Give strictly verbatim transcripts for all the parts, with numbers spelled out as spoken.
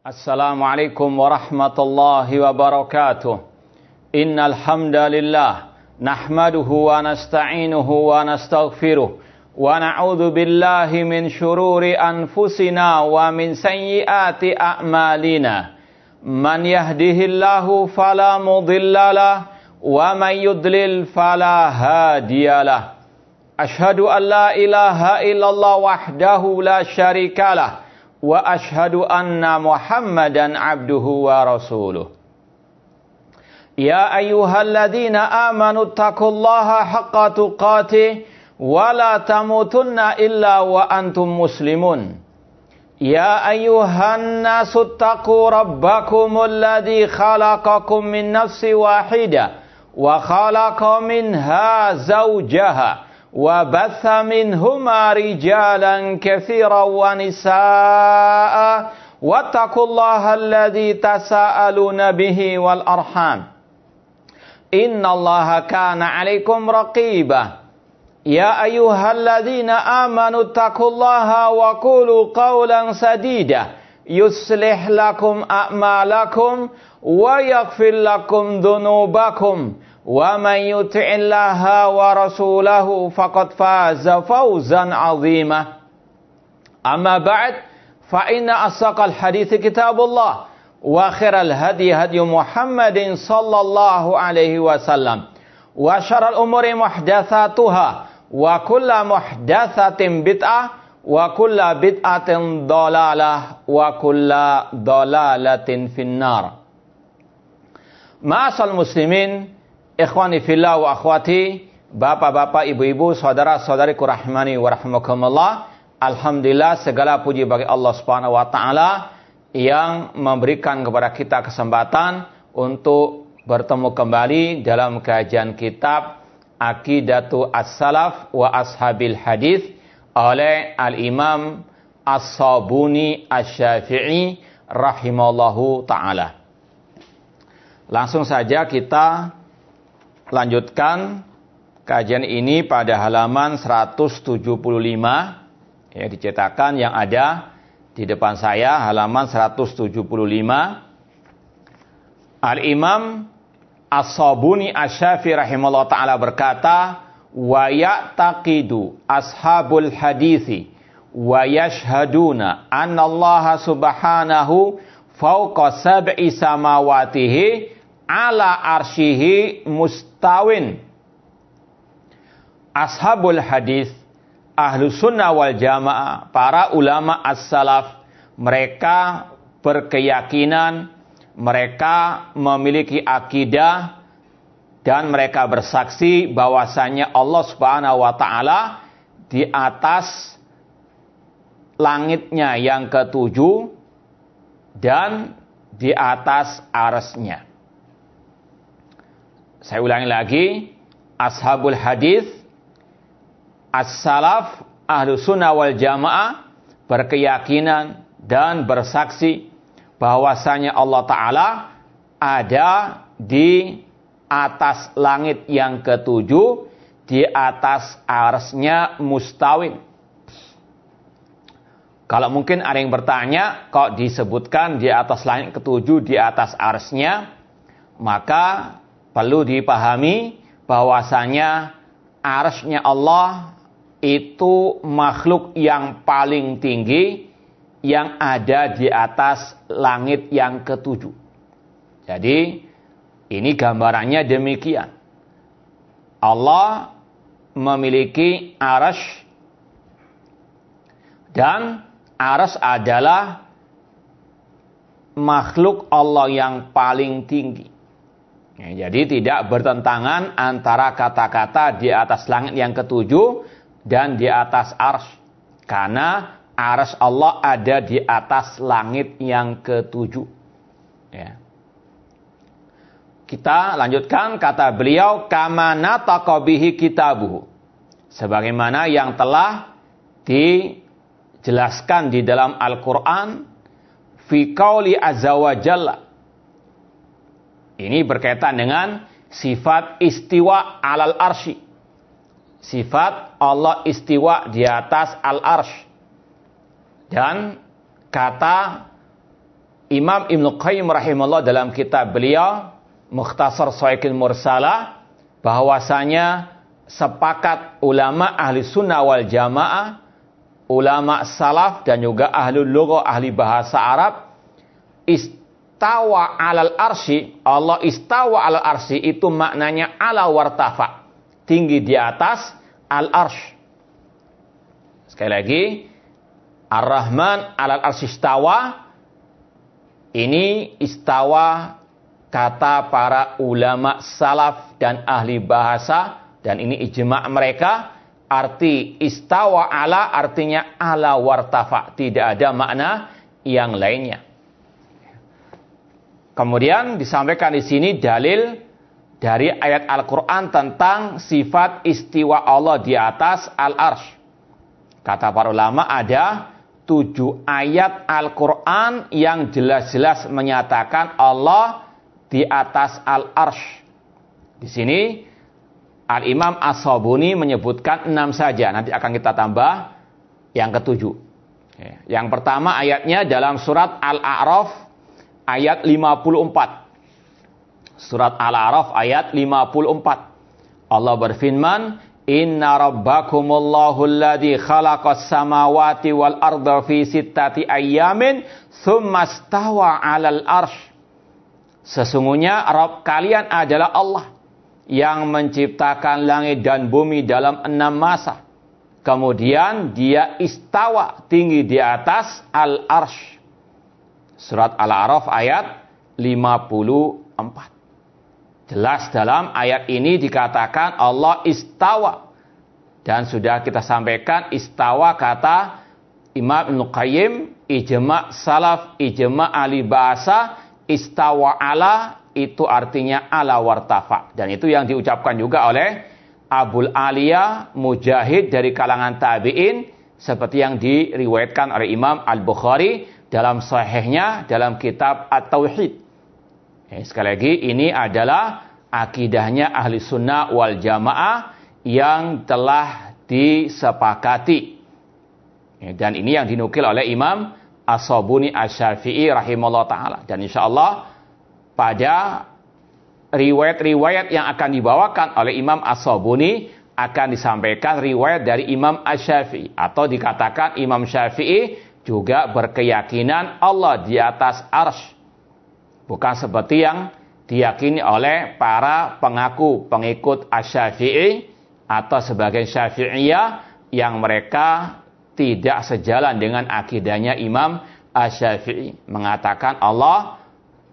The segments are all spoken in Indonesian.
Assalamualaikum warahmatullahi wabarakatuh. Innal hamdalillah nahmaduhu wa nasta'inuhu wa nastaghfiruh wa na'udzu billahi min shururi anfusina wa min sayyiati a'malina. Man yahdihillahu fala mudhillalah wa man yudlil fala hadiyalah. Ashhadu an la ilaha illallah wahdahu la syarikalah wa ashhadu anna Muhammadan abduhu wa rasuluh. Ya ayyuhalladzina amanu taqullaha haqqa tuqatih wa la tamutunna illa wa antum muslimun. Ya ayyuhan nasu taqu rabbakumul ladzi khalaqakum min nafsin wahidah wa khalaqa minha zawjaha wa batha minhuma rijalan katsiran wa nisaa'a wattaqullaha alladzi tasaaluna bihi wal arham innallaha kana 'alaikum raqiba. Ya ayyuhalladzina amanu taqullaha wa qulu qawlan sadida yuslih lakum a'malakum wa yaghfir lakum dhunubakum wa man yuti'illaha wa rasulahu faqad faza fawzan 'azima. Amma ba'd, fa inna asdaqal hadithi kitabullah wa khairal hadi hadi Muhammadin sallallahu alaihi wasallam wa syarrul umuri muhdatsatuha wa kullu muhdatsatin bid'ah wa kullu bid'atin dhalalah wa kullu dhalalatin finnar. Ma'asal muslimin, ikhwani fillah wa akhwati, bapak-bapak, ibu-ibu, saudara-saudariku rahmani wa rahmakumullah. Alhamdulillah, segala puji bagi Allah Subhanahu wa taala yang memberikan kepada kita kesempatan untuk bertemu kembali dalam kajian kitab Aqidatu As-Salaf wa Ashabil Hadis oleh Al-Imam As-Sabuni Asy-Syafi'i rahimallahu taala. Langsung saja kita lanjutkan kajian ini pada halaman seratus tujuh puluh lima, ya, dicetakan yang ada di depan saya, halaman seratus tujuh puluh lima. Al-Imam As-Sabuni Asy-Syafi'i rahimahullah ta'ala berkata, wa ya'taqidu ashabul hadithi wa yashhaduna anna Allah subhanahu fawqa sab'i samawatihi ala arsyihi mustawin. Ashabul hadis, ahlu sunnah wal jamaah, para ulama as-salaf, mereka berkeyakinan, mereka memiliki akidah, dan mereka bersaksi bahwasanya Allah subhanahu wa ta'ala di atas langitnya yang ketujuh dan di atas arsy-Nya. Saya ulangi lagi, ashabul hadis, as-salaf, ahlu sunnah wal jamaah berkeyakinan dan bersaksi bahwasanya Allah Ta'ala ada di atas langit yang ketujuh, di atas arsy-Nya mustawin. Kalau mungkin ada yang bertanya, kok disebutkan di atas langit ketujuh, di atas arsy-Nya, maka perlu dipahami bahwasanya arsy-Nya Allah itu makhluk yang paling tinggi yang ada di atas langit yang ketujuh. Jadi ini gambarannya demikian. Allah memiliki arsy dan arsy adalah makhluk Allah yang paling tinggi. Ya, jadi tidak bertentangan antara kata-kata di atas langit yang ketujuh dan di atas arsy. Karena arsy Allah ada di atas langit yang ketujuh. Ya. Kita lanjutkan kata beliau, kama nataqa bihi kitabuhu. Sebagaimana yang telah dijelaskan di dalam Al-Quran, fi qauli azza wa jalla. Ini berkaitan dengan sifat istiwa alal arsy. Sifat Allah istiwa di atas al-arsy. Dan kata Imam Ibnu Qayyim rahimahullah dalam kitab beliau Mukhtasar Sha'iqul Mursalah, bahwasanya sepakat ulama ahli sunnah wal jamaah, ulama salaf dan juga ahli lughah, ahli bahasa Arab, istawa alal arsy, Allah istawa alal arsy itu maknanya ala wartafa, tinggi di atas al arsy. Sekali lagi, Ar-Rahman alal arsy istawa. Ini istawa kata para ulama salaf dan ahli bahasa, dan ini ijma' mereka. Arti istawa ala artinya ala wartafa, tidak ada makna yang lainnya. Kemudian disampaikan di sini dalil dari ayat Al-Quran tentang sifat istiwa Allah di atas al-arsy. Kata para ulama ada tujuh ayat Al-Quran yang jelas-jelas menyatakan Allah di atas al-arsy. Di sini Al-Imam As-Sabuni menyebutkan enam saja. Nanti akan kita tambah yang ketujuh. Yang pertama ayatnya dalam surat Al-A'raf ayat lima puluh empat. Surat Al-A'raf ayat lima puluh empat. Allah berfirman, Inna rabbakumullahu alladhi khalaqas samawati wal arda fi sittati ayyamin thumma stawa 'alal arsy. Sesungguhnya Rabb kalian adalah Allah yang menciptakan langit dan bumi dalam enam masa. Kemudian dia istawa tinggi di atas al-arsy. Surat Al-A'raf ayat lima puluh empat. Jelas dalam ayat ini dikatakan Allah istawa. Dan sudah kita sampaikan istawa kata Imam Ibnu Qayyim, ijma' salaf, ijma' ahli bahasa, istawa ala itu artinya ala wartafa. Dan itu yang diucapkan juga oleh Abul Aliyah Mujahid dari kalangan tabi'in, seperti yang diriwayatkan oleh Imam Al-Bukhari dalam sahihnya dalam kitab At-Tauhid. Eh, sekali lagi ini adalah akidahnya ahli sunnah wal jamaah yang telah disepakati. Eh, dan ini yang dinukil oleh Imam As-Sabuni Asy-Syafi'i rahimahullah ta'ala. Dan insya Allah pada riwayat-riwayat yang akan dibawakan oleh Imam As-Sabuni akan disampaikan riwayat dari Imam Asy-Syafi'i. Atau dikatakan Imam Syafi'i juga berkeyakinan Allah di atas arsy. Bukan seperti yang diyakini oleh para pengaku pengikut Asy-Syafi'i atau sebagian Syafi'iyah yang mereka tidak sejalan dengan akidahnya Imam Asy-Syafi'i. Mengatakan Allah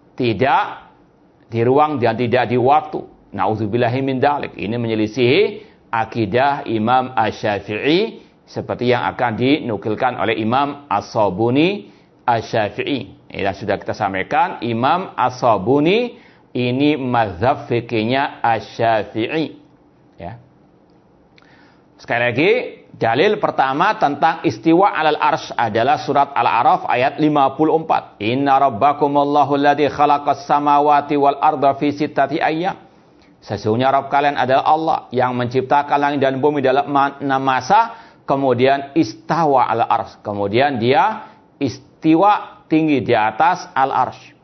tidak di ruang dan tidak di waktu. Na'udzubillahi min dzalik. Ini menyelisihi akidah Imam Asy-Syafi'i seperti yang akan dinukilkan oleh Imam As-Sabuni Asy-Syafi'i. Ya, sudah kita sampaikan Imam As-Sabuni ini mazhab fikihnya Asy-Syafi'i. Ya. Sekali lagi, dalil pertama tentang istiwa alal arsy adalah surat Al-A'raf ayat lima puluh empat. Inna rabbakumullahu alladzi khalaqas samawati wal arda fi sittati ayyam. Sesungguhnya Rabb kalian adalah Allah yang menciptakan langit dan bumi dalam enam masa, kemudian istawa alal arsy. Kemudian dia istiwa tinggi di atas al-arsy.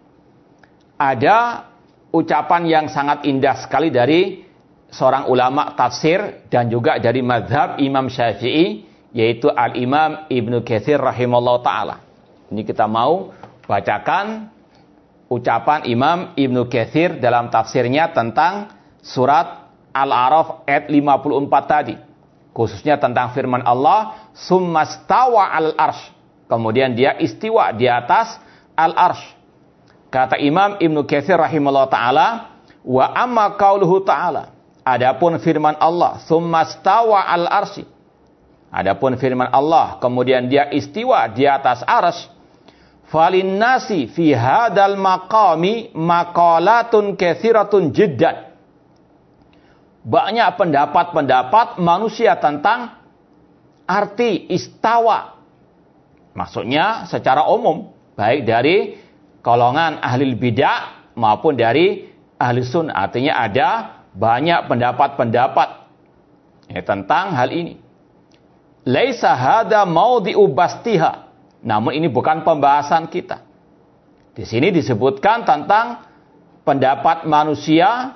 Ada ucapan yang sangat indah sekali dari seorang ulama tafsir dan juga dari mazhab Imam Syafi'i, yaitu Al-Imam Ibnu Katsir rahimahullah ta'ala. Ini kita mau bacakan ucapan Imam Ibnu Katsir dalam tafsirnya tentang surat Al-A'raf ayat lima puluh empat tadi. Khususnya tentang firman Allah, summastawa al-arsy. Kemudian dia istiwa di atas al-arsy. Kata Imam Ibnu Katsir rahimahullah ta'ala, wa amma qauluhu ta'ala. Adapun firman Allah, summastawa al-arsy. Adapun firman Allah, kemudian dia istiwa di atas arsy. Falinnasi fi hadal maqami maqalatun katsiratun jiddan. Banyak pendapat-pendapat manusia tentang arti istawa. Maksudnya secara umum, baik dari golongan ahli bidah maupun dari ahli sunnah. Artinya ada banyak pendapat-pendapat ya, tentang hal ini. Laisa hada maudhi'u bastiha. Namun ini bukan pembahasan kita. Di sini disebutkan tentang pendapat manusia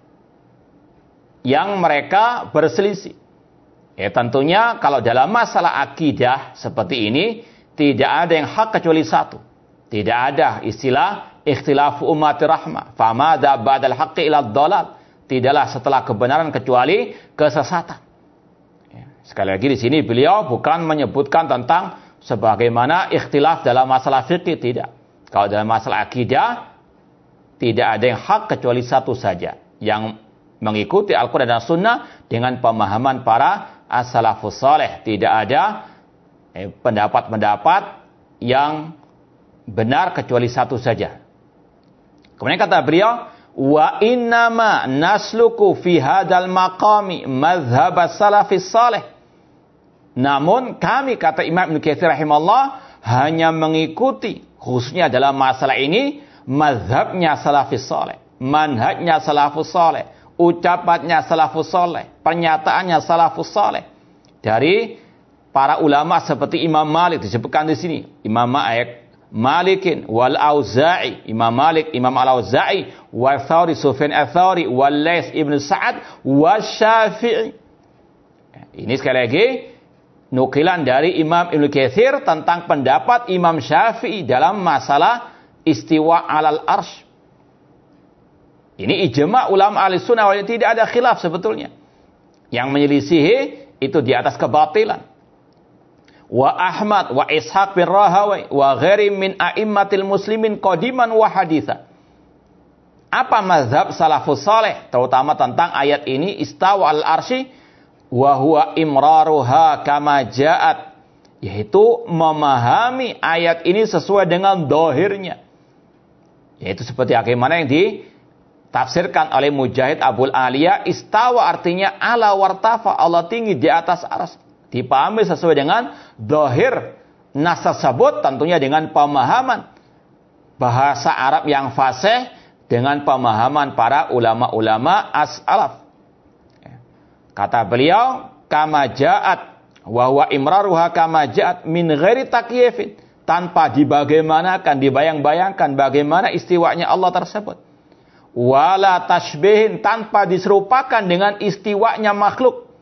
yang mereka berselisih. Ya tentunya kalau dalam masalah akidah seperti ini tidak ada yang hak kecuali satu. Tidak ada istilah ikhtilafu ummati rahmah. Famada ba'dal haqqi ila dhalal. Tidaklah setelah kebenaran kecuali kesesatan. Ya, sekali lagi di sini beliau bukan menyebutkan tentang sebagaimana ikhtilaf dalam masalah fikih, tidak. Kalau dalam masalah akidah tidak ada yang hak kecuali satu saja, yang mengikuti Al-Quran dan Sunnah dengan pemahaman para as-salafus saleh. Tidak ada eh, pendapat-pendapat yang benar kecuali satu saja. Kemudian kata beliau, wa innama nasluku fi hadal maqami madhhab as-salafis saleh. Namun kami, kata Imam Ibnu Katsir rahimahullah, hanya mengikuti khususnya dalam masalah ini mazhabnya salafis saleh, manhajnya salafus saleh, ucapannya salafus saleh, pernyataannya salafus saleh dari para ulama seperti Imam Malik disebutkan di sini, Imam Malik Malikin wal Auza'i, Imam Malik, Imam Al-Auza'i, wa Thawri, Sufyan Ats-Tsauri, wal Laits Ibnu Sa'ad, wa Syafi'i. Ini sekali lagi nukilan dari Imam Ibnu Katsir tentang pendapat Imam Syafi'i dalam masalah istiwa alal arsy. Ini ijma' ulama Ahlussunnah wal Jamaah, tidak ada khilaf sebetulnya. Yang menyelisihi itu di atas kebatilan. Wa Ahmad wa Ishaq bin Rahawai wa ghairi min a'immatil muslimin qadiman wa haditha. Apa mazhab salafus saleh terutama tentang ayat ini, istawa al-arsy wa huwa imraruha kama ja'at, yaitu memahami ayat ini sesuai dengan dohirnya, yaitu seperti bagaimana yang ditafsirkan oleh Mujahid Abul Aliyah, istawa artinya ala wartafa, Allah tinggi di atas arsy. Dipahami sesuai dengan dohir nas tersebut, tentunya dengan pemahaman bahasa Arab yang fasih, dengan pemahaman para ulama-ulama as-salaf. Kata beliau, kama ja'at wa huwa imraruha kama ja'at min ghairi takyifin, tanpa dibagaimanakan, dibayang-bayangkan bagaimana istiwanya Allah tersebut. Wala tashbihin, tanpa diserupakan dengan istiwanya makhluk.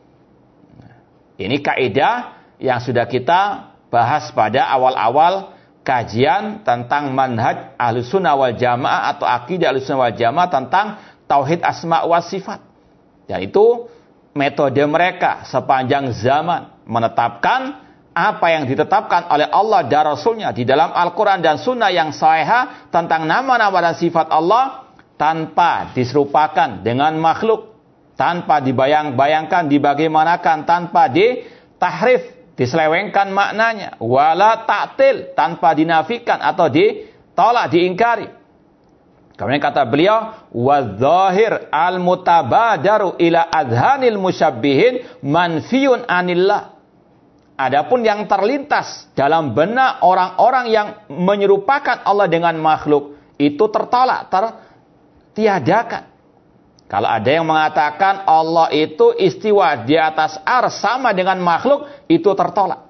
Ini kaidah yang sudah kita bahas pada awal-awal kajian tentang manhaj Ahlussunnah wal Jamaah atau akidah Ahlussunnah wal Jamaah tentang tauhid asma wa sifat. Dan itu metode mereka sepanjang zaman menetapkan apa yang ditetapkan oleh Allah dan Rasulnya di dalam Al-Quran dan Sunnah yang sahihah tentang nama-nama dan sifat Allah tanpa diserupakan dengan makhluk, tanpa dibayang-bayangkan, dibagaimanakan, tanpa ditahrif, diselewengkan maknanya, wala ta'til, tanpa dinafikan atau ditolak, diingkari. Kemudian kata beliau, wadh-dhahir al-mutabadaru ila adhanil musyabbihin manfiyun anillah. Adapun yang terlintas dalam benak orang-orang yang menyerupakan Allah dengan makhluk, itu tertolak, tertiadakan. Kalau ada yang mengatakan Allah itu istiwa di atas arsy sama dengan makhluk, itu tertolak.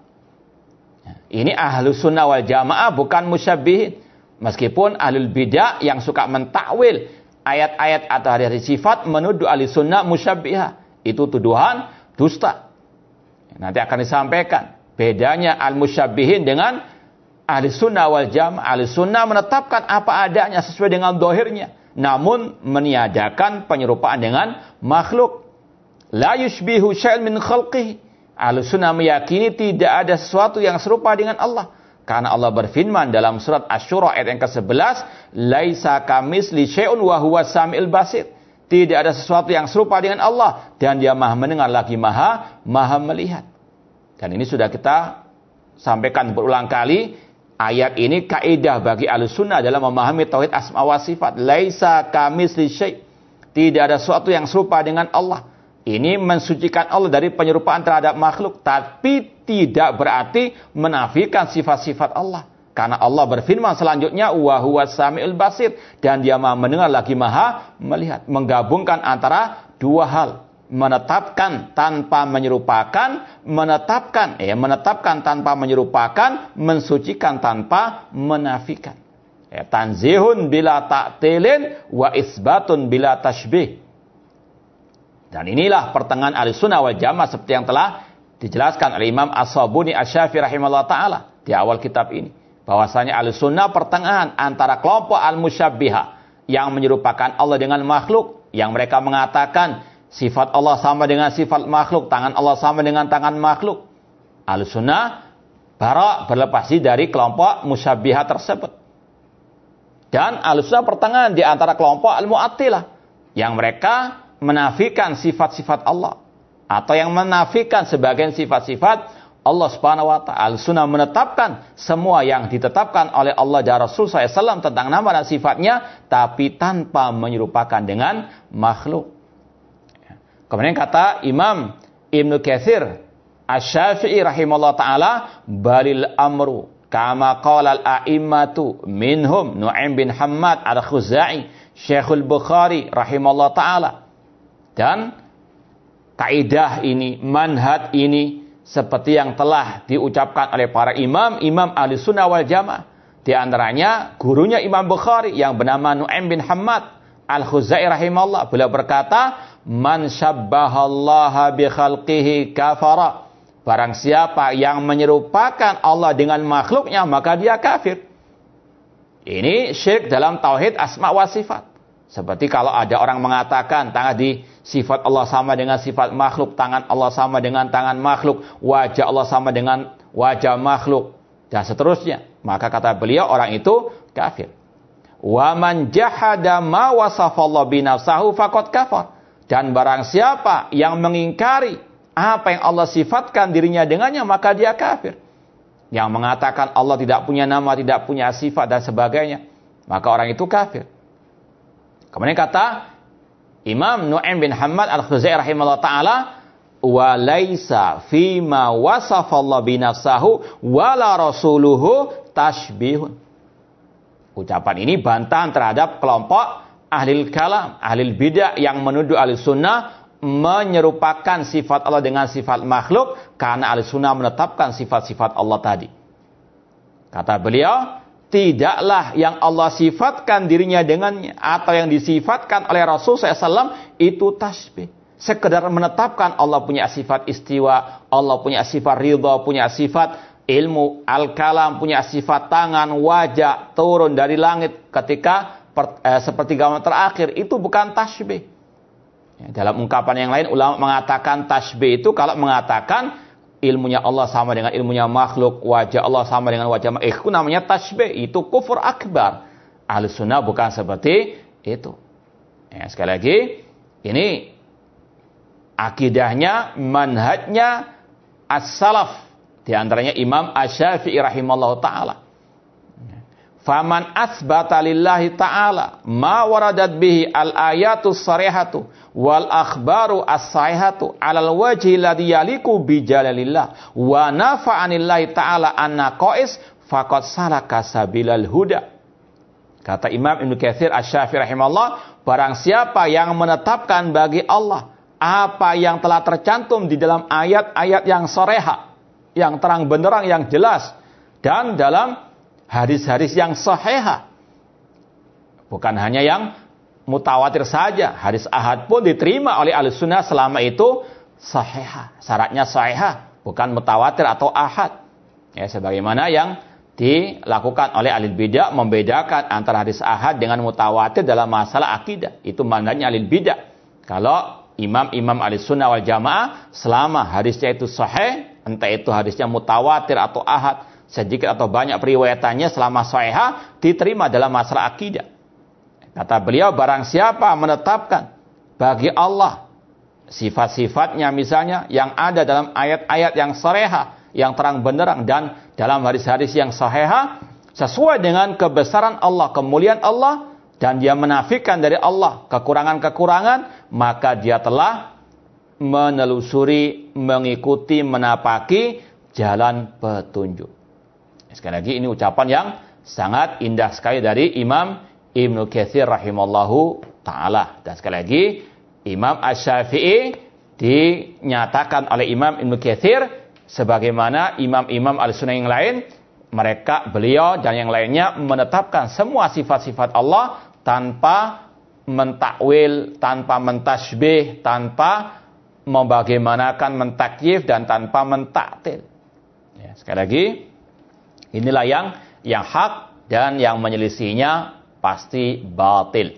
Ini Ahlussunnah wal Jamaah, bukan musyabbihin. Meskipun ahlul bidah yang suka mentakwil ayat-ayat atau hadis sifat menuduh Ahlussunnah musyabbihah, itu tuduhan dusta. Nanti akan disampaikan bedanya al-musyabbihin dengan Ahlussunnah wal Jamaah. Ahlussunnah menetapkan apa adanya sesuai dengan dohirnya, namun meniadakan penyerupaan dengan makhluk. La yushbihu syai'un min khalqihi. Ahlussunnah meyakini tidak ada sesuatu yang serupa dengan Allah. Karena Allah berfirman dalam surat Asy-Syura ayat yang kesebelas, laisa kamitsli syai'un wa huwas samiul basir. Tidak ada sesuatu yang serupa dengan Allah dan Dia Maha mendengar lagi Maha Maha melihat. Dan ini sudah kita sampaikan berulang kali. Ayat ini kaidah bagi Ahlussunnah dalam memahami tauhid asma wa sifat. Laisa kamitsli syai'. Tidak ada sesuatu yang serupa dengan Allah. Ini mensucikan Allah dari penyerupaan terhadap makhluk, tapi tidak berarti menafikan sifat-sifat Allah. Karena Allah berfirman selanjutnya, wa huwas samiul basir, dan Dia Maha mendengar lagi Maha melihat. Menggabungkan antara dua hal, menetapkan tanpa menyerupakan, menetapkan, ya, menetapkan tanpa menyerupakan, mensucikan tanpa menafikan. Ya, tanzihun bila ta'tilin wa isbatun bila tashbih. Dan inilah pertengahan Ahlussunnah wal Jamaah seperti yang telah dijelaskan oleh Imam As-Sabuni Asy-Syafi'i rahimahullah taala di awal kitab ini. Bahwasanya Ahlussunnah pertengahan antara kelompok al-musyabbihah yang menyerupakan Allah dengan makhluk, yang mereka mengatakan sifat Allah sama dengan sifat makhluk, tangan Allah sama dengan tangan makhluk. Ahlussunnah bara berlepas diri dari kelompok musyabbihah tersebut. Dan Ahlussunnah pertengahan di antara kelompok al-mu'attilah yang mereka menafikan sifat-sifat Allah atau yang menafikan sebagian sifat-sifat Allah Subhanahu wa taala. Ahlussunnah menetapkan semua yang ditetapkan oleh Allah dan Rasul sallallahu alaihi wasallam tentang nama dan sifatnya, tapi tanpa menyerupakan dengan makhluk. Kemudian kata Imam Ibnu Katsir Asy-Syafi'i rahimahullah taala, balil amru kama qala al-a'immatu minhum Nu'aim bin Hammad al-Khuzai, Syekhul Bukhari rahimahullah taala. Dan kaidah ini, manhaj ini seperti yang telah diucapkan oleh para imam-imam Ahlussunnah wal Jamaah. Di antaranya gurunya Imam Bukhari yang bernama Nu'aim bin Hammad al-Khuzai rahimahullah. Beliau berkata, man syabbahallaha bi khalqihi kafara. Barang siapa yang menyerupakan Allah dengan makhluknya, maka dia kafir. Ini syirik dalam tauhid asma wa sifat. Seperti kalau ada orang mengatakan tangan di sifat Allah sama dengan sifat makhluk, tangan Allah sama dengan tangan makhluk, wajah Allah sama dengan wajah makhluk, dan seterusnya. Maka kata beliau, orang itu kafir. Wa man jahada ma wasafallahu binafsahu faqad kafar. Dan barang siapa yang mengingkari apa yang Allah sifatkan dirinya dengannya, maka dia kafir. Yang mengatakan Allah tidak punya nama, tidak punya sifat dan sebagainya, maka orang itu kafir. Kemudian kata Imam Nu'aim bin Hammad al-Khuzai rahimahullah ta'ala, wa laisa fima wasafallahu binafsahu wala rasuluhu tashbihun. Ucapan ini bantahan terhadap kelompok ahlil kalam, ahlil bidah yang menuduh Ahlussunnah menyerupakan sifat Allah dengan sifat makhluk, karena Ahlussunnah menetapkan sifat-sifat Allah tadi. Kata beliau, tidaklah yang Allah sifatkan dirinya dengannya atau yang disifatkan oleh Rasul sallallahu alaihi wasallam itu tasbih. Sekedar menetapkan Allah punya sifat istiwa, Allah punya sifat ridha, punya sifat ilmu, al-kalam, punya sifat tangan, wajah, turun dari langit ketika per, eh, sepertiga malam terakhir, itu bukan tasbih. Ya, dalam ungkapan yang lain, ulama mengatakan tasbih itu kalau mengatakan ilmunya Allah sama dengan ilmunya makhluk, wajah Allah sama dengan wajah makhluk, itu namanya tasbih, itu kufur akbar. Ahlussunnah bukan seperti itu. Ya, sekali lagi, ini akidahnya, manhajnya as-salaf, di antaranya Imam Asy-Syafi'i rahimahullahu ta'ala. Faman asbata lillahi ta'ala ma waradat bihi al-ayatu sarihatu wal akhbaru as-sahihatu alal wajhi alladhi yaliku bi jalalillah wa nafa'anillahi ta'ala anna qais faqad salaka sabilal huda. Kata Imam Ibnu Katsir Asy-Syafi'i rahimahullah, barang siapa yang menetapkan bagi Allah apa yang telah tercantum di dalam ayat-ayat yang sarihah, yang terang benderang, yang jelas, dan dalam hadis-hadis yang sahihah, bukan hanya yang mutawatir saja, hadis ahad pun diterima oleh Ahlussunnah selama itu sahihah, syaratnya sahihah, bukan mutawatir atau ahad. Ya, sebagaimana yang dilakukan oleh ahli bidah, membedakan antara hadis ahad dengan mutawatir dalam masalah akidah. Itu manhajnya ahli bidah. Kalau imam-imam Ahlussunnah wal Jamaah, selama hadisnya itu sahih, entah itu hadisnya mutawatir atau ahad, sedikit atau banyak periwayatannya, selama sahihah, diterima dalam masalah akidah. Kata beliau, barang siapa menetapkan bagi Allah sifat-sifatnya misalnya yang ada dalam ayat-ayat yang sarihah, yang terang benderang, dan dalam hadis-hadis yang sahihah sesuai dengan kebesaran Allah, kemuliaan Allah, dan dia menafikan dari Allah kekurangan-kekurangan, maka dia telah menelusuri, mengikuti, menapaki jalan petunjuk. Sekali lagi, ini ucapan yang sangat indah sekali dari Imam Ibnu Katsir rahimallahu ta'ala. Dan sekali lagi, Imam Asy-Syafi'i dinyatakan oleh Imam Ibnu Katsir sebagaimana imam-imam Ahlussunnah yang lain mereka, beliau dan yang lainnya menetapkan semua sifat-sifat Allah tanpa mentakwil, tanpa mentasbih, tanpa membagaimanakan mentakyif dan tanpa mentaktil. Ya, sekali lagi, inilah yang yang hak dan yang menyelisihinya pasti batil.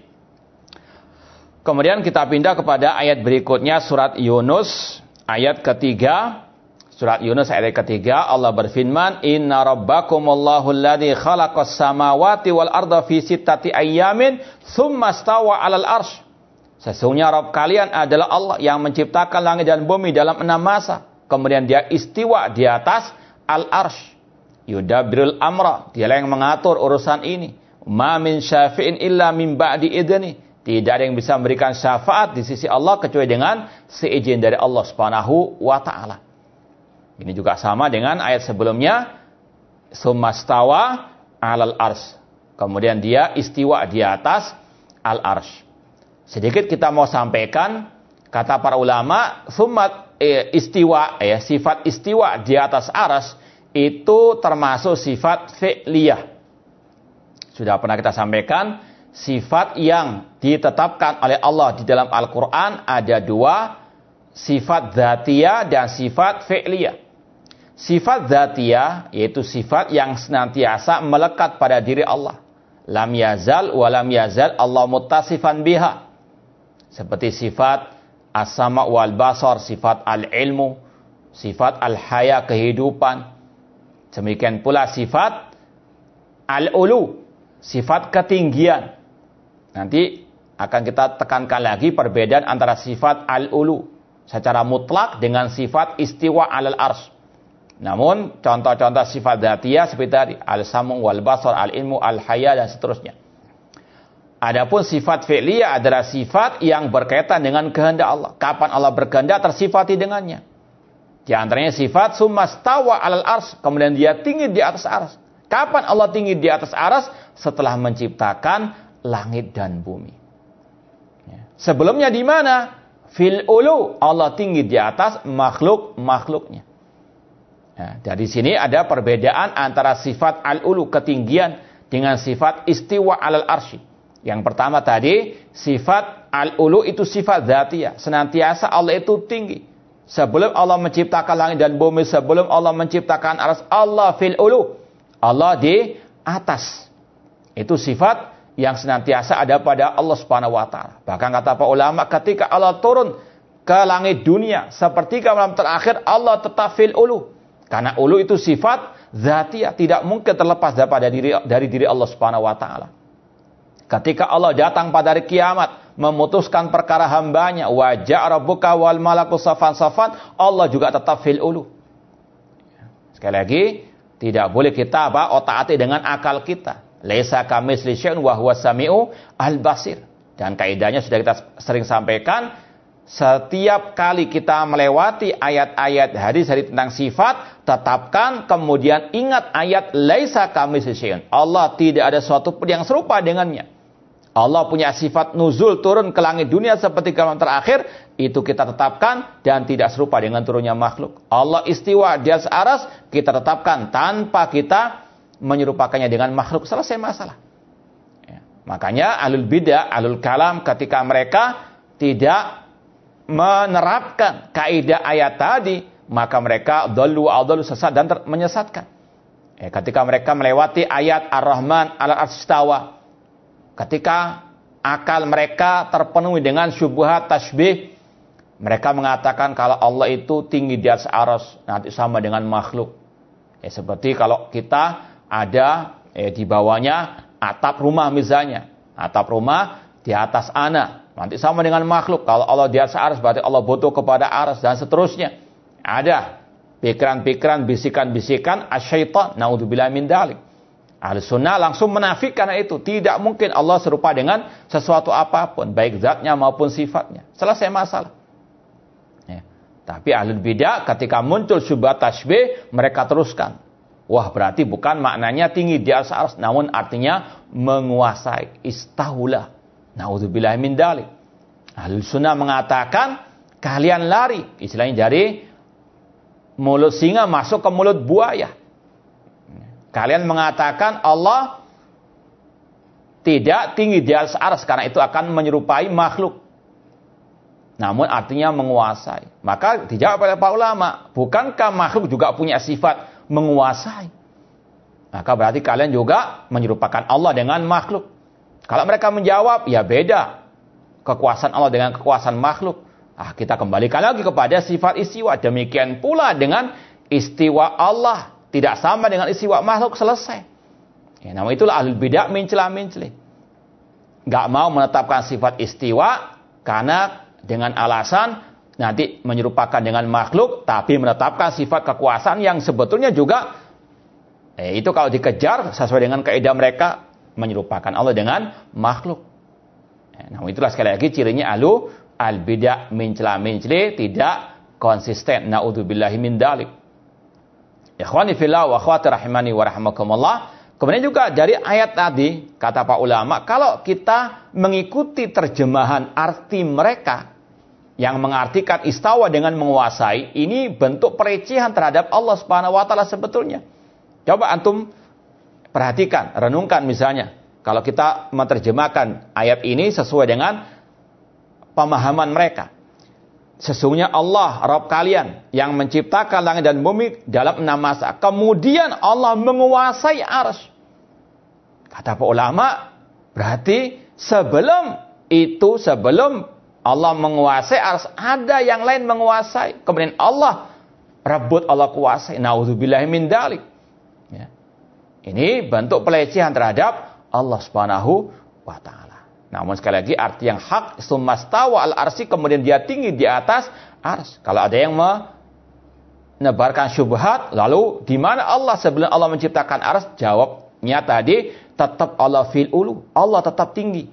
Kemudian kita pindah kepada ayat berikutnya, surat Yunus ayat ketiga. Surat Yunus ayat ketiga, Allah berfirman, Inna rabbakumullahu alladhi khalaqas samawati wal arda fi sittati ayyamin thumma stawa alal arsh. Sesungguhnya Rabb kalian adalah Allah yang menciptakan langit dan bumi dalam enam masa. Kemudian dia istiwa di atas al-arsh. Yudabbirul amra, dialah yang mengatur urusan ini. Ma min syafi'in illa min ba'di idni. Tidak ada yang bisa memberikan syafaat di sisi Allah kecuali dengan seizin dari Allah Subhanahu wa taala. Ini juga sama dengan ayat sebelumnya, Summastawa alal ars. Kemudian dia istiwa di atas al-arsh. Sedikit kita mau sampaikan, kata para ulama, summat eh, istiwa, eh, sifat istiwa di atas arsy itu termasuk sifat fi'liyah. Sudah pernah kita sampaikan, sifat yang ditetapkan oleh Allah di dalam Al-Quran ada dua, sifat dzatiyah dan sifat fi'liyah. Sifat dzatiyah yaitu sifat yang senantiasa melekat pada diri Allah. Lam yazal wa lam yazal Allah muttasifan biha. Seperti sifat as-sama' wal basar, sifat al-ilmu, sifat al-haya, kehidupan. Demikian pula sifat al-ulu, sifat ketinggian. Nanti akan kita tekankan lagi perbedaan antara sifat al-ulu secara mutlak dengan sifat istiwa alal arsy. Namun contoh-contoh sifat dzatiyah seperti tadi, al-samu wal basar, al-ilmu, al-haya dan seterusnya. Adapun sifat fi'liyah adalah sifat yang berkaitan dengan kehendak Allah. Kapan Allah berkehendak tersifati dengannya. Di antaranya sifat summastawa alal arsy, kemudian dia tinggi di atas arsy. Kapan Allah tinggi di atas arsy? Setelah menciptakan langit dan bumi. Ya. Sebelumnya di mana? Fil ulu, Allah tinggi di atas makhluk-makhluknya. Nah, dari sini ada perbedaan antara sifat al-ulu, ketinggian, dengan sifat istiwa alal arsy. Yang pertama tadi, sifat al-ulu itu sifat dzatiyah. Senantiasa Allah itu tinggi. Sebelum Allah menciptakan langit dan bumi, sebelum Allah menciptakan arsy, Allah fil ulu. Allah di atas. Itu sifat yang senantiasa ada pada Allah Subhanahu wa taala. Bahkan kata para ulama, ketika Allah turun ke langit dunia, sepertiga malam terakhir, Allah tetap fil ulu. Karena ulu itu sifat dzatiyah, tidak mungkin terlepas daripada diri dari diri Allah Subhanahu wa taala. Ketika Allah datang pada hari kiamat memutuskan perkara hambanya, wa ja'a rabbuka wal malaku safan safan, Allah juga tetap fil ulu. Sekali lagi, tidak boleh kita apa otak-atik dengan akal kita. Laisa kamitsli syai'un wa huwas samiu al-basir. Dan kaidahnya sudah kita sering sampaikan, setiap kali kita melewati ayat-ayat hadis-hadis tentang sifat, tetapkan kemudian ingat ayat laisa kamitsli syai'un. Allah tidak ada sesuatu pun yang serupa dengannya. Allah punya sifat nuzul, turun ke langit dunia seperti malam terakhir, itu kita tetapkan dan tidak serupa dengan turunnya makhluk. Allah istiwa di atas arsy, kita tetapkan tanpa kita menyerupakannya dengan makhluk. Selesai masalah. Ya. Makanya ahlul bidah, ahlul kalam ketika mereka tidak menerapkan kaidah ayat tadi, maka mereka dhallu adallu, sesat dan ter- menyesatkan. Ya, ketika mereka melewati ayat Ar-Rahman 'alal 'arsy istawa, ketika akal mereka terpenuhi dengan syubhat tasbih, mereka mengatakan kalau Allah itu tinggi di atas arsy, nanti sama dengan makhluk. Ya, seperti kalau kita ada eh, di bawahnya atap rumah misalnya, atap rumah di atas ana, nanti sama dengan makhluk. Kalau Allah di atas arsy berarti Allah butuh kepada arsy dan seterusnya. Ada pikiran-pikiran, bisikan-bisikan asyaitan, naudzubillah min dzalik. Ahli sunnah langsung menafikan itu. Tidak mungkin Allah serupa dengan sesuatu apapun, baik zatnya maupun sifatnya. Selesai masalah. Ya. Tapi ahli bidah ketika muncul syubhat tasbih, mereka teruskan. Wah, berarti bukan maknanya tinggi di atas arsy, namun artinya menguasai, istahula. Naudzubillah min dzalik. Ahli sunnah mengatakan kalian lari, istilahnya dari mulut singa masuk ke mulut buaya. Kalian mengatakan Allah tidak tinggi di atas arsy karena itu akan menyerupai makhluk. Namun artinya menguasai. Maka dijawab oleh para ulama, bukankah makhluk juga punya sifat menguasai? Maka berarti kalian juga menyerupakan Allah dengan makhluk. Kalau mereka menjawab, ya beda kekuasaan Allah dengan kekuasaan makhluk. Ah, kita kembalikan lagi kepada sifat istiwa. Demikian pula dengan istiwa Allah. Tidak sama dengan istiwa makhluk, selesai. Ya, nama itulah ahlul bidah mencela-mencela. Gak mau menetapkan sifat istiwa karena dengan alasan nanti menyerupakan dengan makhluk, tapi menetapkan sifat kekuasaan yang sebetulnya juga eh, itu kalau dikejar sesuai dengan kaidah mereka menyerupakan Allah dengan makhluk. Ya, namun itulah sekali lagi cirinya ahlu al-bidah mencela-mencela, tidak konsisten. Na'udzubillahi min dzalik. Ikhwani fillah wa akhwati rahimani wa rahimakumullah. Kemudian juga dari ayat tadi, kata pak ulama, kalau kita mengikuti terjemahan arti mereka yang mengartikan istawa dengan menguasai, ini bentuk pelecehan terhadap Allah Subhanahu wa taala sebetulnya. Coba antum perhatikan, renungkan misalnya, kalau kita menerjemahkan ayat ini sesuai dengan pemahaman mereka. Sesungguhnya Allah, Rabb kalian, yang menciptakan langit dan bumi dalam enam masa. Kemudian Allah menguasai arsy. Kata para ulama, berarti sebelum itu, sebelum Allah menguasai arsy, ada yang lain menguasai. Kemudian Allah rebut, Allah kuasai. Na'udzubillahi min dzalik. Ya. Ini bentuk pelecehan terhadap Allah Subhanahu wa taala. Namun sekali lagi arti yang hak, sumastawa al-arsy, kemudian dia tinggi di atas arsy. Kalau ada yang menebarkan syubhat, lalu di mana Allah sebelum Allah menciptakan arsy? Jawabnya tadi, tetap Allah fil ulu. Allah tetap tinggi.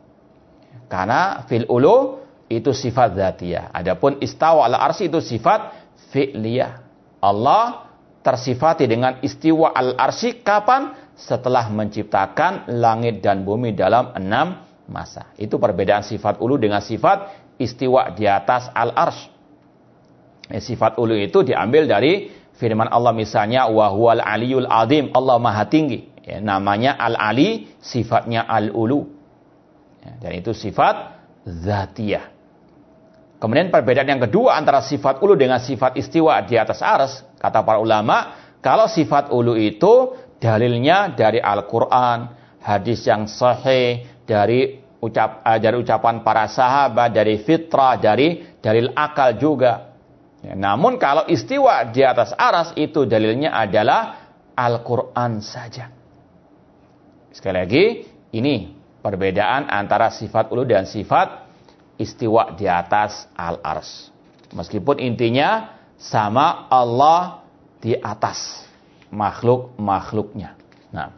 Karena fil ulu itu sifat dzatiyah. Adapun istawa al-arsy itu sifat fi'liyah. Allah tersifati dengan istiwa al-arsy kapan? Setelah menciptakan langit dan bumi dalam enam masa. Itu perbedaan sifat ulu dengan sifat istiwa di atas al-arsy. Eh, sifat ulu itu diambil dari firman Allah misalnya, wa huwal aliyul azim, Allah maha tinggi. Ya, namanya al-ali, sifatnya al-ulu. Ya, dan itu sifat dzatiyah. Kemudian perbedaan yang kedua antara sifat ulu dengan sifat istiwa di atas arsy, kata para ulama, kalau sifat ulu itu dalilnya dari Al-Quran, hadis yang sahih, dari ucap dari ucapan para sahabat, dari fitrah, dari dalil akal juga. Ya, namun kalau istiwa di atas arsy itu dalilnya adalah Al-Quran saja. Sekali lagi, ini perbedaan antara sifat ulu dan sifat istiwa di atas al-arsy. Meskipun intinya sama, Allah di atas makhluk-makhluknya. Nah,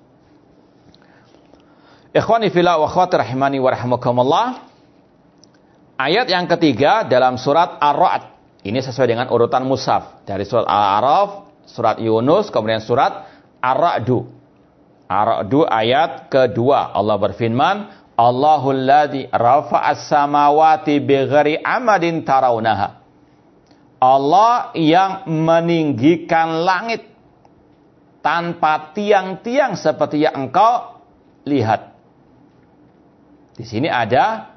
ikhwani fillah wa akhwati rahimani wa rahimakumullah. Ayat yang ketiga dalam surat Ar-Ra'd. Ini sesuai dengan urutan mushaf. Dari surat Al-A'raf, surat Yunus, kemudian surat Ar-Ra'du. Ar-Ra'du ayat kedua. Allah berfirman, Allahul ladzi rafa'as samawati bighairi amadin tarawunaha. Allah yang meninggikan langit tanpa tiang-tiang seperti yang engkau lihat. Di sini ada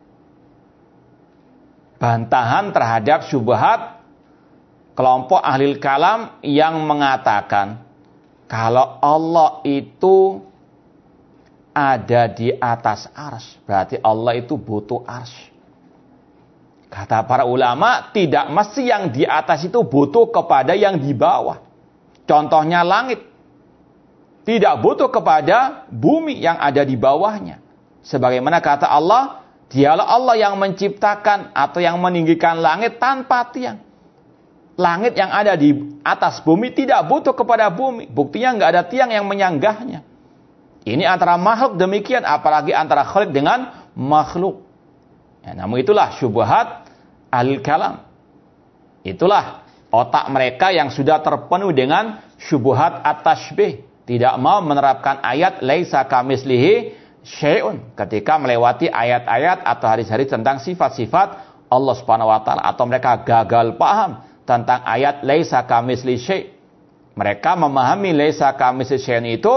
bantahan terhadap syubhat kelompok ahli kalam yang mengatakan kalau Allah itu ada di atas arsy, berarti Allah itu butuh arsy. Kata para ulama, tidak mesti yang di atas itu butuh kepada yang di bawah. Contohnya langit. Tidak butuh kepada bumi yang ada di bawahnya. Sebagaimana kata Allah, dialah Allah yang menciptakan atau yang meninggikan langit tanpa tiang. Langit yang ada di atas bumi tidak butuh kepada bumi. Buktinya nggak ada tiang yang menyanggahnya. Ini antara makhluk demikian, apalagi antara khalik dengan makhluk. Ya, namun itulah syubhat al-kalam. Itulah otak mereka yang sudah terpenuhi dengan syubhat at-tashbih. Tidak mau menerapkan ayat laisa kamislihi syai'un ketika melewati ayat-ayat atau hadis-hadis tentang sifat-sifat Allah Subhanahu wa taala, atau mereka gagal paham tentang ayat laisa kamislihi syai'. Mereka memahami laisa kamitslihi syai'un itu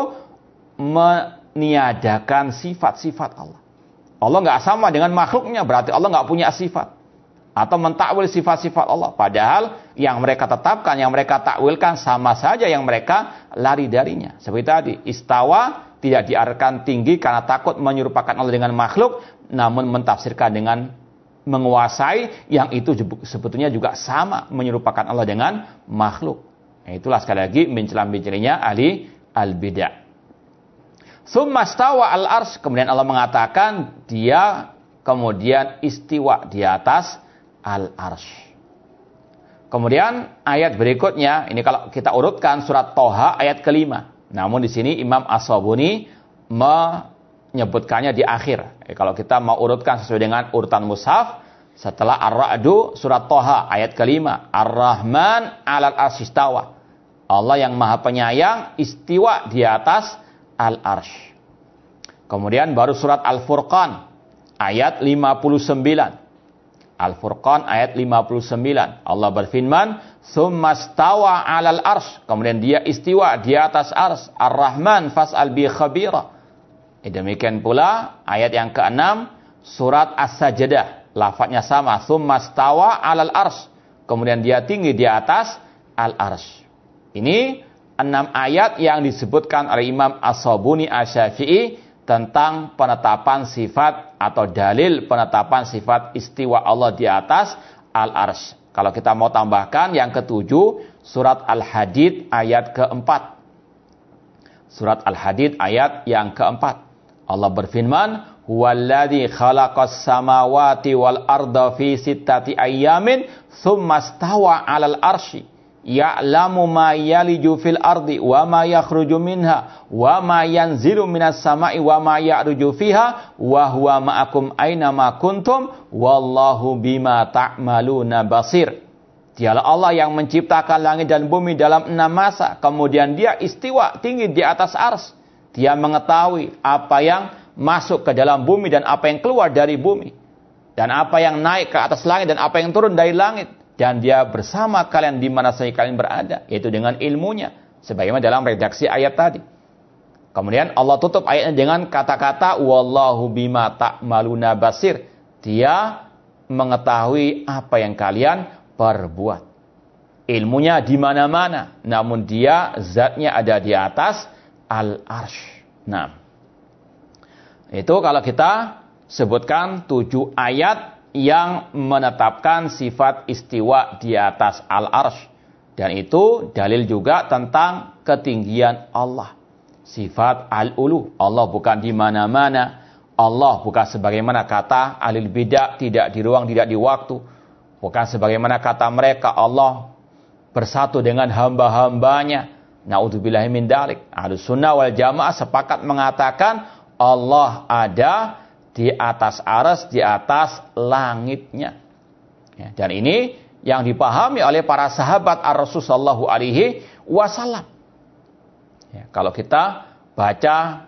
meniadakan sifat-sifat Allah. Allah nggak sama dengan makhluknya, berarti Allah nggak punya sifat. Atau mentakwil sifat-sifat Allah. Padahal yang mereka tetapkan, yang mereka takwilkan sama saja yang mereka lari darinya. Seperti tadi, istawa tidak diartikan tinggi karena takut menyerupakan Allah dengan makhluk, namun mentafsirkan dengan menguasai, yang itu sebetulnya juga sama menyerupakan Allah dengan makhluk. Nah, itulah sekali lagi mencela-mencelinya ahli al-bid'ah. Tsumma stawa al-arsy, kemudian Allah mengatakan dia kemudian istiwa di atas al-arsy. Kemudian ayat berikutnya, ini kalau kita urutkan surat Toha ayat kelima. Namun di sini Imam As-Sabuni menyebutkannya di akhir. Eh, kalau kita mau urutkan sesuai dengan urutan mushaf, setelah Ar-Ra'du surat Toha ayat kelima, Ar-Rahman 'alal arsy istawa. Allah yang Maha Penyayang istiwa di atas al-arsy. Kemudian baru surat Al-Furqan ayat lima puluh sembilan. Al-Furqan ayat lima puluh sembilan. Allah berfirman, "Tsumma stawa 'alal arsy." Kemudian dia istiwa di atas arsy. Ar-Rahman fas'al bi khabira. Demikian pula ayat yang keenam surat As-Sajdah. Lafadznya sama, "Tsumma stawa 'alal arsy." Kemudian dia tinggi di atas al-arsy. Ini enam ayat yang disebutkan oleh Imam As-Sabuni Asy-Syafi'i tentang penetapan sifat atau dalil penetapan sifat istiwa Allah di atas al-arsy. Kalau kita mau tambahkan yang ketujuh, surat Al-Hadid ayat keempat. Surat Al-Hadid ayat yang keempat. Allah berfirman, "Huwallazi khalaqas samawati wal arda fi sittati ayyamin, tsumma stawa 'alal arsy." Ya'lamu ma yaliju fil ardi wa ma yakhruju minha wa ma yanzilu minas sama'i wa ma ya'ruju fiha wa huwa ma'akum aina ma kuntum wallahu bima ta'maluna basir. Dialah Allah yang menciptakan langit dan bumi dalam enam masa, kemudian dia istiwa tinggi di atas arsy. Dia mengetahui apa yang masuk ke dalam bumi dan apa yang keluar dari bumi, dan apa yang naik ke atas langit dan apa yang turun dari langit. Dan dia bersama kalian di mana saja kalian berada, yaitu dengan ilmunya, sebagaimana dalam redaksi ayat tadi. Kemudian Allah tutup ayatnya dengan kata-kata wallahu bima ta'maluna basir. Dia mengetahui apa yang kalian perbuat. Ilmunya di mana-mana, namun dia zatnya ada di atas al-arsy. Nah, itu kalau kita sebutkan tujuh ayat yang menetapkan sifat istiwa di atas al-arsy. Dan itu dalil juga tentang ketinggian Allah. Sifat al-ulu. Allah bukan di mana-mana. Allah bukan sebagaimana kata ahli bidah, tidak di ruang, tidak di waktu. Bukan sebagaimana kata mereka Allah bersatu dengan hamba-hambanya. Na'udzubillahi min dzalik. Ahlus sunnah wal jamaah sepakat mengatakan Allah ada di atas arsy, di atas langitnya. Ya, dan ini yang dipahami oleh para sahabat ar-Rasul sallallahu alaihi wasallam. Ya, kalau kita baca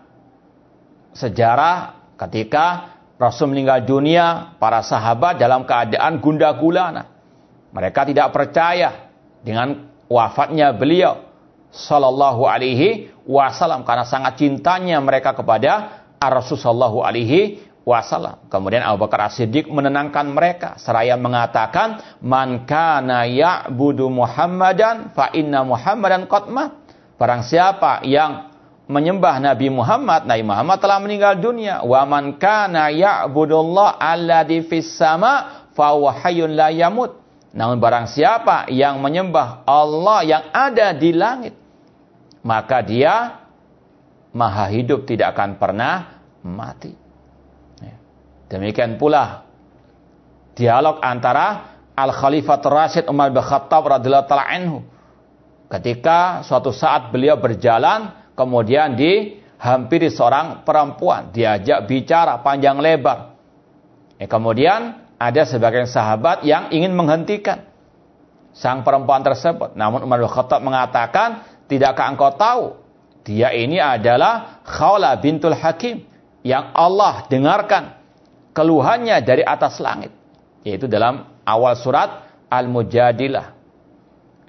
sejarah ketika Rasul meninggal dunia, para sahabat dalam keadaan gundah gulana. Mereka tidak percaya dengan wafatnya beliau sallallahu alaihi wasallam karena sangat cintanya mereka kepada ar-Rasul sallallahu alaihi wasallam. Kemudian Abu Bakar As-Siddiq menenangkan mereka seraya mengatakan, "Man kana ya'budu Muhammadan fa inna Muhammadan qad mat." Barang siapa yang menyembah Nabi Muhammad, Nabi Muhammad telah meninggal dunia. "Wa man kana ya'budullah alladzi fis sama fa huwa hayyun la yamut." Namun barang siapa yang menyembah Allah yang ada di langit, maka dia maha hidup, tidak akan pernah mati. Demikian pula dialog antara Al-Khalifatul Rasyid Umar bin Khattab radhiyallahu ta'ala anhu. Ketika suatu saat beliau berjalan, kemudian dihampiri seorang perempuan, diajak bicara panjang lebar. Eh, kemudian ada sebagian sahabat yang ingin menghentikan sang perempuan tersebut. Namun Umar bin Khattab mengatakan, "Tidakkah engkau tahu, dia ini adalah Khawla bintul Hakim yang Allah dengarkan keluhannya dari atas langit." Yaitu dalam awal surat Al-Mujadilah.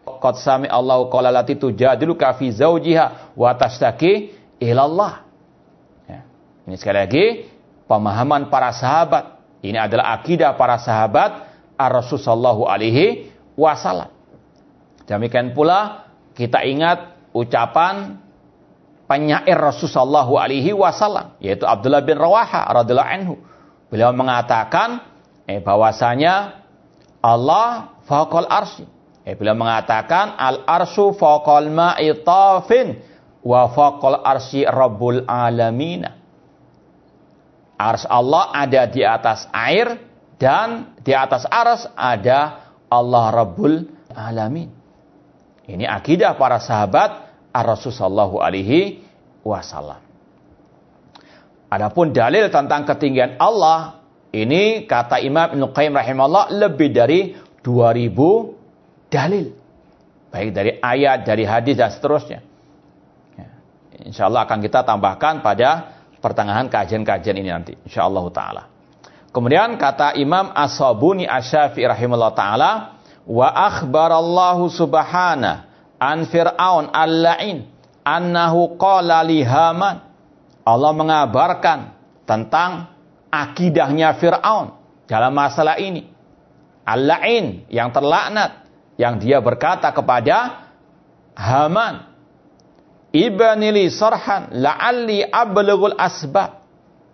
Qad sami Allahu qala lati tujadiluka fi zawjiha wa tashtaki ila Allah. Ya. Ini sekali lagi pemahaman para sahabat. Ini adalah akidah para sahabat Ar-Rasul sallallahu alaihi wasallam. Demikian pula kita ingat ucapan penyair Rasul sallallahu alaihi wasallam, yaitu Abdullah bin Rawaha radhiyallahu anhu. Beliau mengatakan eh bahwasanya Allah fawqal arsy. Eh beliau mengatakan al arsyu fawqal ma'i tafin wa fawqal arsy rabbul alamin. Ars Allah ada di atas air dan di atas ars ada Allah Rabbul Alamin. Ini akidah para sahabat Ar-Rasul sallallahu alaihi wasallam. Adapun dalil tentang ketinggian Allah, ini kata Imam Ibnu Qayyim rahimahullah lebih dari dua ribu dalil. Baik dari ayat, dari hadis dan seterusnya. Ya. Insyaallah akan kita tambahkan pada pertengahan kajian-kajian ini nanti, insyaallah taala. Kemudian kata Imam As-Sabuni Asy-Syafi'i rahimahullah taala, wa akhbarallahu subhanahu an Fir'aun al-la'in annahu qala li Haman. Allah mengabarkan tentang akidahnya Fir'aun dalam masalah ini. Al-la'in, yang terlaknat, yang dia berkata kepada Haman, Ibnili sarhan la'alli ablughul asbab.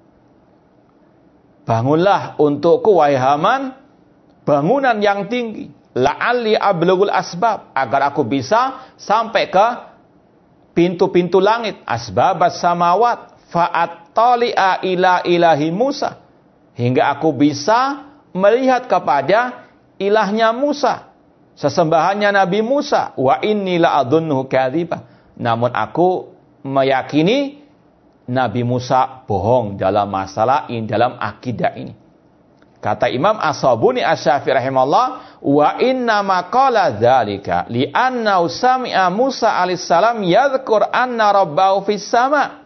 Bangunlah untukku wahai Haman bangunan yang tinggi, la'alli ablughul asbab, agar aku bisa sampai ke pintu-pintu langit, asbabas samawat, fa'attali'a ila ilahi Musa, hingga aku bisa melihat kepada ilahnya Musa, sesembahannya Nabi Musa, wa inni la'adhunnuhu kadhiba. Namun aku meyakini Nabi Musa bohong dalam masalah ini, dalam akidah ini. Kata Imam As-Sabuni Asy-Syafi'i rahimahullah, wa inna ma qala dzalika li anna sami'a Musa alaihissalam yadhkur anna rabbahu fis sama.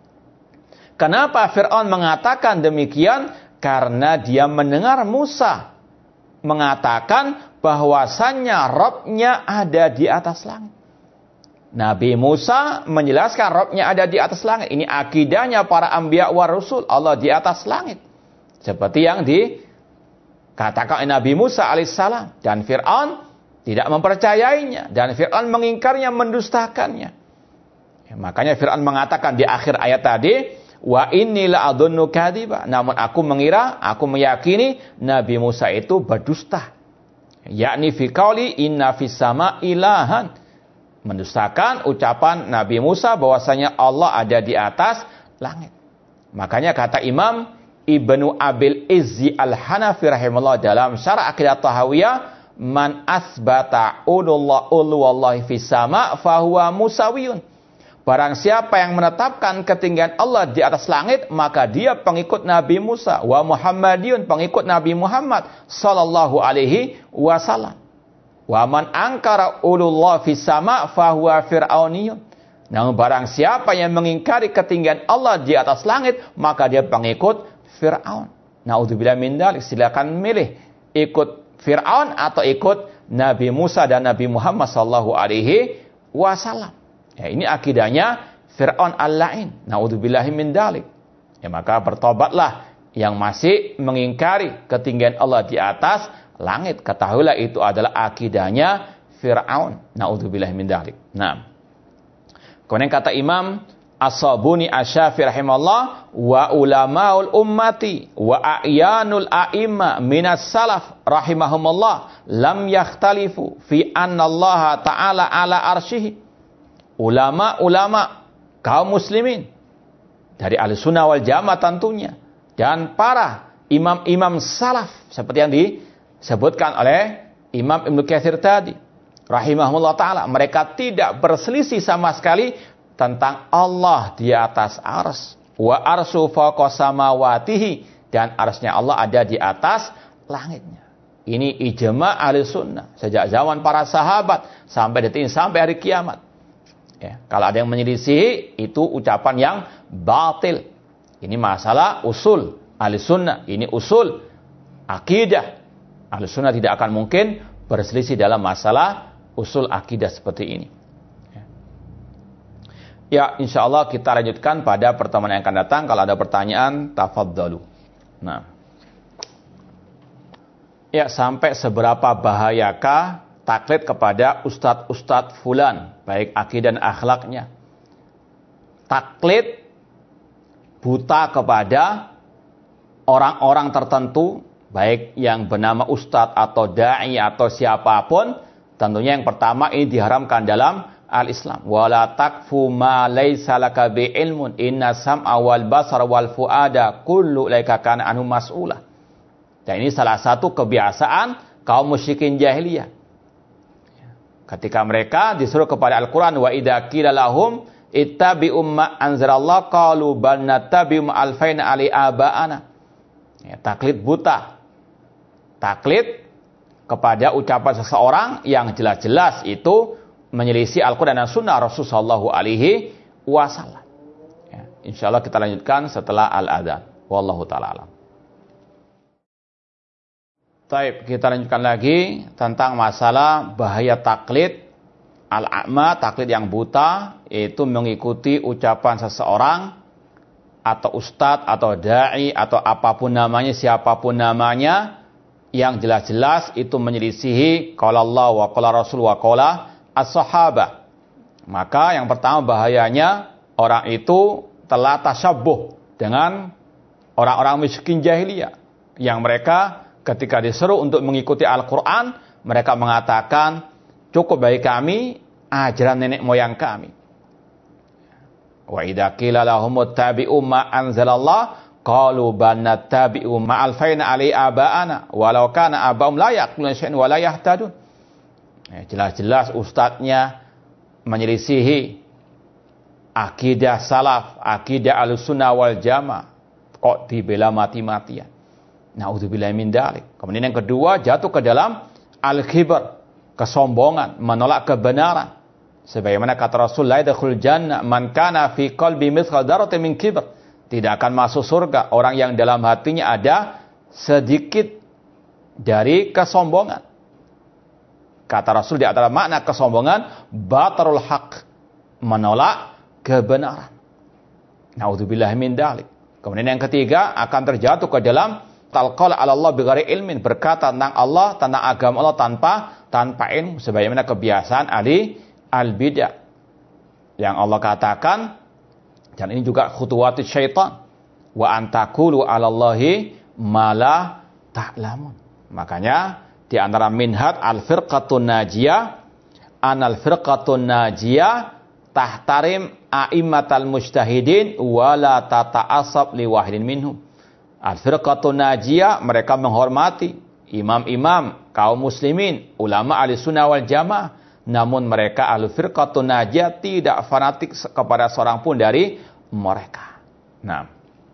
Kenapa Fir'aun mengatakan demikian? Karena dia mendengar Musa mengatakan bahwasannya Rabb-nya ada di atas langit. Nabi Musa menjelaskan Rabb-nya ada di atas langit. Ini akidahnya para anbiya wa rasul, Allah di atas langit. Seperti yang dikatakan Nabi Musa alaihissalam. Dan Fir'aun tidak mempercayainya. Dan Fir'aun mengingkarnya, mendustakannya. Ya, makanya Fir'aun mengatakan di akhir ayat tadi, wa inni la'adhunnu kadhiba. Namun aku mengira, aku meyakini Nabi Musa itu berdusta. Yakni fi qauli inna fis sama ilahan. Mendustakan ucapan Nabi Musa bahwasanya Allah ada di atas langit. Makanya kata Imam Ibnu Abil Izzi Al-Hanafi rahimahullah dalam Syarah Aqidah Tahawiyah, man asbata ulullah ulwallahi fis sama fahuwa musawiyun. Barang siapa yang menetapkan ketinggian Allah di atas langit, maka dia pengikut Nabi Musa. Wa Muhammadiyun, pengikut Nabi Muhammad sallallahu alaihi wasallam. Wa man angkara ulullah fis sama fahuwa fir'auniyun. Namun barang siapa yang mengingkari ketinggian Allah di atas langit, maka dia pengikut Fir'aun. Na'udzubillah min dzalik. Silakan milih ikut Fir'aun atau ikut Nabi Musa dan Nabi Muhammad sallallahu alaihi wasallam. Ya, ini akidahnya Fir'aun al-la'in. Na'udzubillah min dzalik. Ya, maka bertobatlah yang masih mengingkari ketinggian Allah di atas langit. Ketahuilah itu adalah akidahnya Fir'aun. Na'udzubillah min dzalik. Nah. Kemudian kata Imam As-Sabuni Asy-Syafi'i rahimahullah, wa ulamaul ummati wa a'yanul a'imma minas salaf rahimahumullah lam yakhtalifu fi anna Allah ta'ala ala arsyihi. Ulama-ulama kaum muslimin dari Ahlussunnah wal Jamaah tentunya, dan para imam-imam salaf seperti yang di sebutkan oleh Imam Ibnu Katsir tadi rahimahullah ta'ala, mereka tidak berselisih sama sekali tentang Allah di atas ars. Wa arsu fawqa samawatihi, dan arsnya Allah ada di atas langitnya. Ini ijma' ahli sunnah sejak zaman para sahabat sampai detik ini, sampai hari kiamat. Ya, kalau ada yang menyelisih, itu ucapan yang batil. Ini masalah usul ahli sunnah, ini usul akidah. Ahlussunnah tidak akan mungkin berselisih dalam masalah usul akidah seperti ini. Ya, insya Allah kita lanjutkan pada pertemuan yang akan datang. Kalau ada pertanyaan, tafadhalu. Nah, ya, sampai seberapa bahayakah taklid kepada ustadz-ustadz fulan, baik akidah dan akhlaknya? Taklid buta kepada orang-orang tertentu, baik yang bernama ustadz atau da'i atau siapapun, tentunya yang pertama ini diharamkan dalam al-Islam. Wala takfu ma laisa laka bi ilmun inna sam'a wal basara wal fuada kullu laika kana anhu mas'ula. Dan ini salah satu kebiasaan kaum musyrikin jahiliyah. Ketika mereka disuruh kepada Al-Qur'an, wa idza qila lahum ittabi'u ma anzalallahu qalu bal nattabi'u ma alfaina ali aba'ana. Ya, taklid buta. Taklid kepada ucapan seseorang yang jelas-jelas itu menyelisih Al-Quran dan Sunnah Rasulullah Shallallahu Alaihi Wasallam. Ya, insya Allah kita lanjutkan setelah al-adhan. Wallahu ta'ala alam. Baik, kita lanjutkan lagi tentang masalah bahaya taklid al-a'ma, taklid yang buta, yaitu mengikuti ucapan seseorang atau ustadz atau da'i atau apapun namanya, siapapun namanya, yang jelas-jelas itu menyelisihi qala Allah wa qala Rasul wa qala as-sahabah. Maka yang pertama bahayanya orang itu telah tasyabbuh dengan orang-orang musyrikin jahiliyah yang mereka ketika disuruh untuk mengikuti Al-Qur'an, mereka mengatakan cukup bagi kami ajaran nenek moyang kami. Wa idza qila lahum ittabi'u ma anzalallah qalu bal nattabi'u ma alfaina ali aba'ana walau kana aba'um la yaquluna syai'an wa la yahtadun. Ya, jelas-jelas ustadznya menyelisihi akidah salaf, akidah al-sunnah wal jamaah, kok dibela mati-matian. Na'udzubillahi min dzalik. Kemudian yang kedua, jatuh ke dalam al-khibr, kesombongan, menolak kebenaran. Sebagaimana kata Rasul, la yadkhulul jannah man kana fi qalbi mithqal dzarratin min kibr. Tidak akan masuk surga orang yang dalam hatinya ada sedikit dari kesombongan. Kata Rasul di antara makna kesombongan, batarul haq, menolak kebenaran. Na'udzubillahi min dzalik. Kemudian yang ketiga, akan terjatuh ke dalam talqal ala Allah bighairi ilmin, berkata tentang Allah, tentang agama Allah tanpa tanpa ilmu, sebagaimana kebiasaan ahli al-bidah. Yang Allah katakan, dan ini juga khutuwati syaitan, wa antakulu ala Allahi ma la ta'lamun. Makanya di antara minhaj al-firqatun najiyah, anal firqatun najiyah tahtarim a'immatal mujtahidin wala tata'asab li wahidin minhum. Al-firqatun najiyah, mereka menghormati imam-imam kaum muslimin, ulama ahli sunnah wal jamaah, namun mereka al-firqatun najiyah tidak fanatik kepada seorang pun dari mereka. Nah,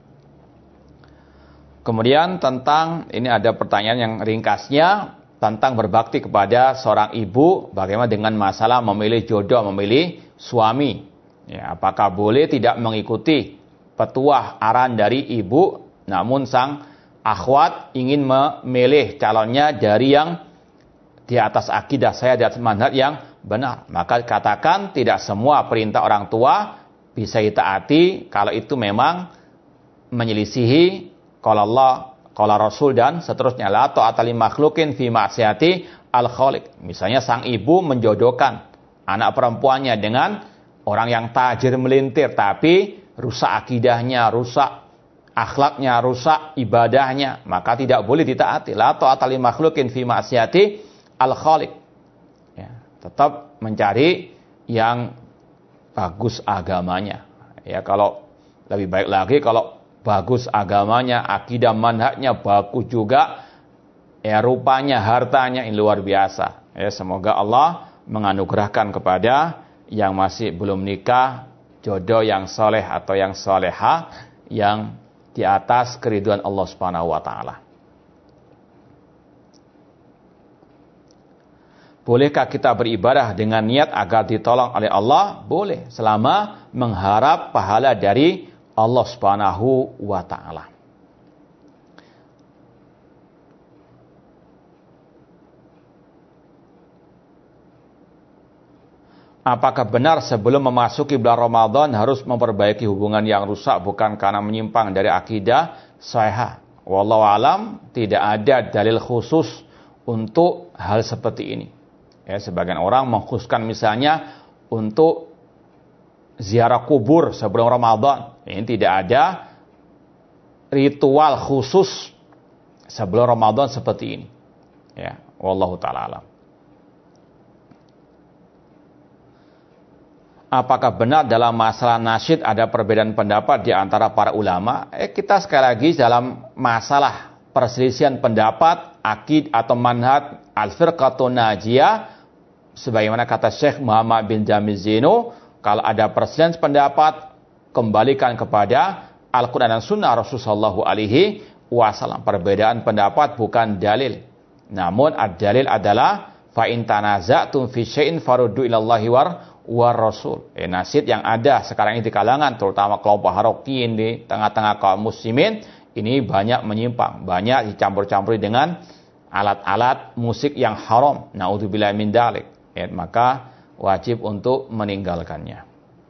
kemudian tentang ini ada pertanyaan yang ringkasnya tentang berbakti kepada seorang ibu, bagaimana dengan masalah memilih jodoh, memilih suami. Ya, apakah boleh tidak mengikuti petuah arahan dari ibu, namun sang akhwat ingin memilih calonnya dari yang di atas akidah saya, di atas manhaj yang benar. Maka katakan tidak semua perintah orang tua bisa ditaati kalau itu memang menyelisihi qala Allah, qala Rasul dan seterusnya. La ta'ata li makhluqin fi ma'siyati al-khaliq. Misalnya sang ibu menjodohkan anak perempuannya dengan orang yang tajir melintir, tapi rusak akidahnya, rusak akhlaknya, rusak ibadahnya, maka tidak boleh ditaati. La ta'ata li makhluqin fi ma'siyati al-khaliq. Ya, tetap mencari yang bagus agamanya. Ya, kalau lebih baik lagi kalau bagus agamanya, akidah manhajnya bagus juga, ya rupanya, hartanya ini luar biasa. Ya, semoga Allah menganugerahkan kepada yang masih belum nikah jodoh yang soleh atau yang soleha yang di atas keriduan Allah Subhanahu wa taala. Bolehkah kita beribadah dengan niat agar ditolong oleh Allah? Boleh, selama mengharap pahala dari Allah Subhanahu wa taala. Apakah benar sebelum memasuki bulan Ramadan harus memperbaiki hubungan yang rusak bukan karena menyimpang dari akidah sahihah? Wallahu alam, tidak ada dalil khusus untuk hal seperti ini. Ya, sebagian orang mengkhususkan misalnya untuk ziarah kubur sebelum Ramadan. Ini tidak ada ritual khusus sebelum Ramadan seperti ini. Ya, wallahu taala alam. Apakah benar dalam masalah nasyid ada perbedaan pendapat di antara para ulama? Eh, kita sekali lagi dalam masalah perselisihan pendapat, akid atau manhaj al-firqatun najiyah, sebagaimana kata Syekh Muhammad bin Jamil Zainu, kalau ada perselisihan pendapat, kembalikan kepada Al-Quran dan Sunnah Rasulullah Shallallahu Alaihi Wasallam. Perbedaan pendapat bukan dalil, namun ad-dalil adalah fa in tanaza'tum fi syai'in faruddu ilallahi war war rasul. Eh, nasid yang ada sekarang ini di kalangan terutama kelompok harokiyin di tengah-tengah kaum muslimin ini banyak menyimpang, banyak dicampur-campuri dengan alat-alat musik yang haram. Naudzubillahi min dzalik. Eh, maka wajib untuk meninggalkannya.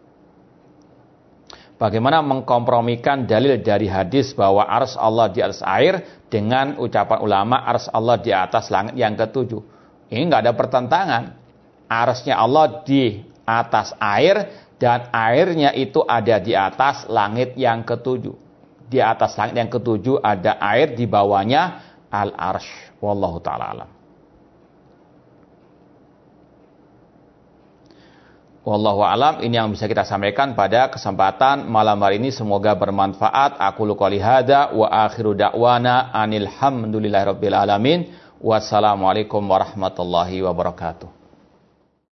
Bagaimana mengkompromikan dalil dari hadis bahwa arsy Allah di atas air dengan ucapan ulama arsy Allah di atas langit yang ketujuh? Ini nggak ada pertentangan. Arsy-nya Allah di atas air dan airnya itu ada di atas langit yang ketujuh. Di atas langit yang ketujuh ada air, di bawahnya al-arsy. Wallahu ta'ala alam. Wallahu alam, ini yang bisa kita sampaikan pada kesempatan malam hari ini. Semoga bermanfaat. Aku qouli hadza wa akhiru da'wana anil hamdulillahi rabbil alamin. Wassalamualaikum warahmatullahi wabarakatuh.